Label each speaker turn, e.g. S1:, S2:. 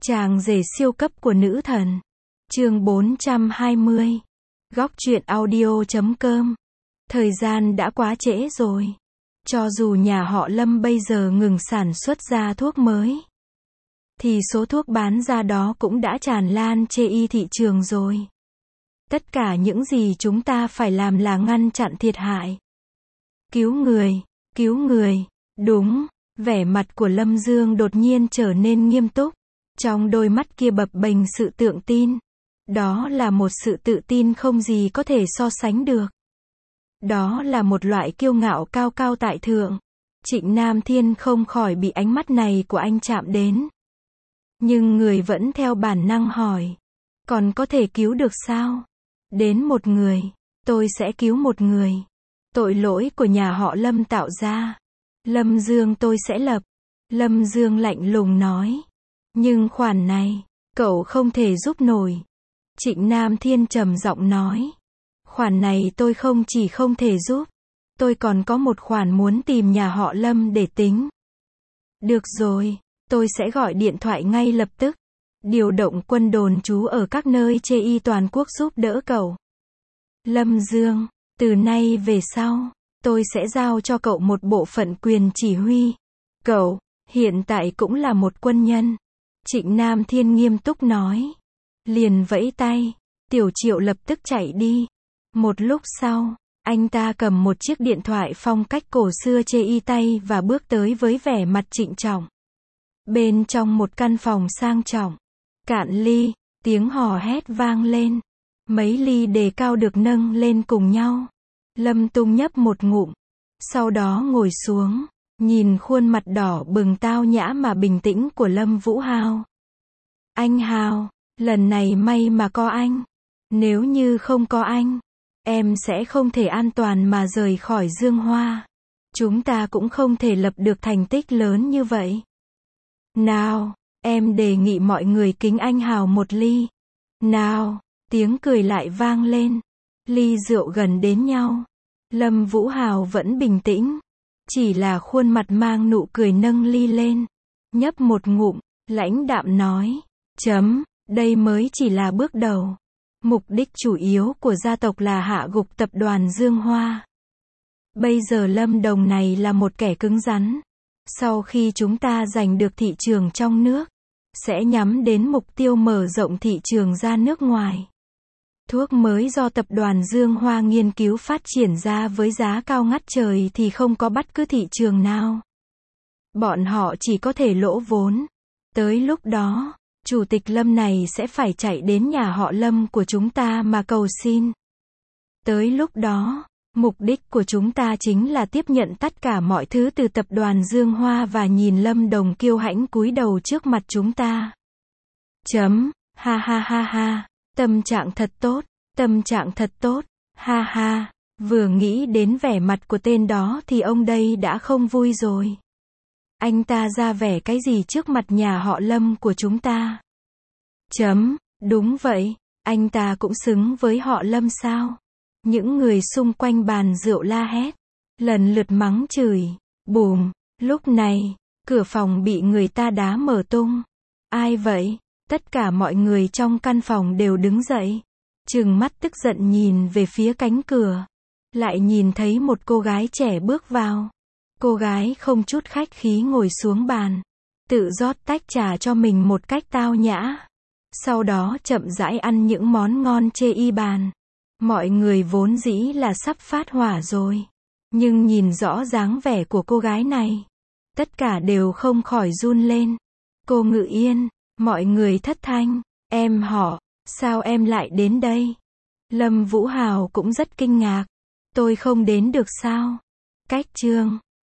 S1: Chàng rể siêu cấp của nữ thần. Chương 420. Góc truyện audio.com. Thời gian đã quá trễ rồi. Cho dù nhà họ Lâm bây giờ ngừng sản xuất ra thuốc mới, thì số thuốc bán ra đó cũng đã tràn lan trên thị trường rồi. Tất cả những gì chúng ta phải làm là ngăn chặn thiệt hại. Cứu người, đúng. Vẻ mặt của Lâm Dương đột nhiên trở nên nghiêm túc. Trong đôi mắt kia bập bềnh sự tự tin. Đó là một sự tự tin không gì có thể so sánh được. Đó là một loại kiêu ngạo cao cao tại thượng. Trịnh Nam Thiên không khỏi bị ánh mắt này của anh chạm đến. Nhưng người vẫn theo bản năng hỏi. Còn có thể cứu được sao? Đến một người, tôi sẽ cứu một người. Tội lỗi của nhà họ Lâm tạo ra, Lâm Dương tôi sẽ lập. Lâm Dương lạnh lùng nói. Nhưng khoản này, cậu không thể giúp nổi. Trịnh Nam Thiên trầm giọng nói. Khoản này tôi không chỉ không thể giúp, tôi còn có một khoản muốn tìm nhà họ Lâm để tính. Được rồi, tôi sẽ gọi điện thoại ngay lập tức. Điều động quân đồn trú ở các nơi trên toàn quốc giúp đỡ cậu. Lâm Dương, từ nay về sau, tôi sẽ giao cho cậu một bộ phận quyền chỉ huy. Cậu, hiện tại cũng là một quân nhân. Trịnh Nam Thiên nghiêm túc nói. Liền vẫy tay, Tiểu Triệu lập tức chạy đi. Một lúc sau, anh ta cầm một chiếc điện thoại phong cách cổ xưa trên tay và bước tới với vẻ mặt trịnh trọng. Bên trong một căn phòng sang trọng, cạn ly, tiếng hò hét vang lên. Mấy ly đề cao được nâng lên cùng nhau. Lâm Tung nhấp một ngụm, sau đó ngồi xuống, nhìn khuôn mặt đỏ bừng tao nhã mà bình tĩnh của Lâm Vũ Hào. Anh Hào, lần này may mà có anh. Nếu như không có anh, em sẽ không thể an toàn mà rời khỏi Dương Hoa. Chúng ta cũng không thể lập được thành tích lớn như vậy. Nào, em đề nghị mọi người kính anh Hào một ly. Nào, tiếng cười lại vang lên. Ly rượu gần đến nhau. Lâm Vũ Hào vẫn bình tĩnh. Chỉ là khuôn mặt mang nụ cười nâng ly lên. Nhấp một ngụm, lãnh đạm nói. Đây mới chỉ là bước đầu. Mục đích chủ yếu của gia tộc là hạ gục tập đoàn Dương Hoa. Bây giờ Lâm Đồng này là một kẻ cứng rắn. Sau khi chúng ta giành được thị trường trong nước, sẽ nhắm đến mục tiêu mở rộng thị trường ra nước ngoài. Thuốc mới do tập đoàn Dương Hoa nghiên cứu phát triển ra với giá cao ngất trời thì không có bất cứ thị trường nào. Bọn họ chỉ có thể lỗ vốn. Tới lúc đó, Chủ tịch Lâm này sẽ phải chạy đến nhà họ Lâm của chúng ta mà cầu xin. Tới lúc đó, mục đích của chúng ta chính là tiếp nhận tất cả mọi thứ từ tập đoàn Dương Hoa và nhìn Lâm Đồng kiêu hãnh cúi đầu trước mặt chúng ta. Ha ha ha ha, tâm trạng thật tốt, ha ha. Vừa nghĩ đến vẻ mặt của tên đó thì ông đây đã không vui rồi. Anh ta ra vẻ cái gì trước mặt nhà họ Lâm của chúng ta? Đúng vậy, anh ta cũng xứng với họ Lâm sao? Những người xung quanh bàn rượu la hét, lần lượt mắng chửi. Bùm, lúc này, cửa phòng bị người ta đá mở tung. Ai vậy? Tất cả mọi người trong căn phòng đều đứng dậy, trừng mắt tức giận nhìn về phía cánh cửa. Lại nhìn thấy một cô gái trẻ bước vào. Cô gái không chút khách khí ngồi xuống bàn, tự rót tách trà cho mình một cách tao nhã. Sau đó chậm rãi ăn những món ngon trên bàn. Mọi người vốn dĩ là sắp phát hỏa rồi. Nhưng nhìn rõ dáng vẻ của cô gái này, tất cả đều không khỏi run lên. Cô Ngự Yên, mọi người thất thanh. Em họ, sao em lại đến đây? Lâm Vũ Hào cũng rất kinh ngạc. Tôi không đến được sao? Cách chương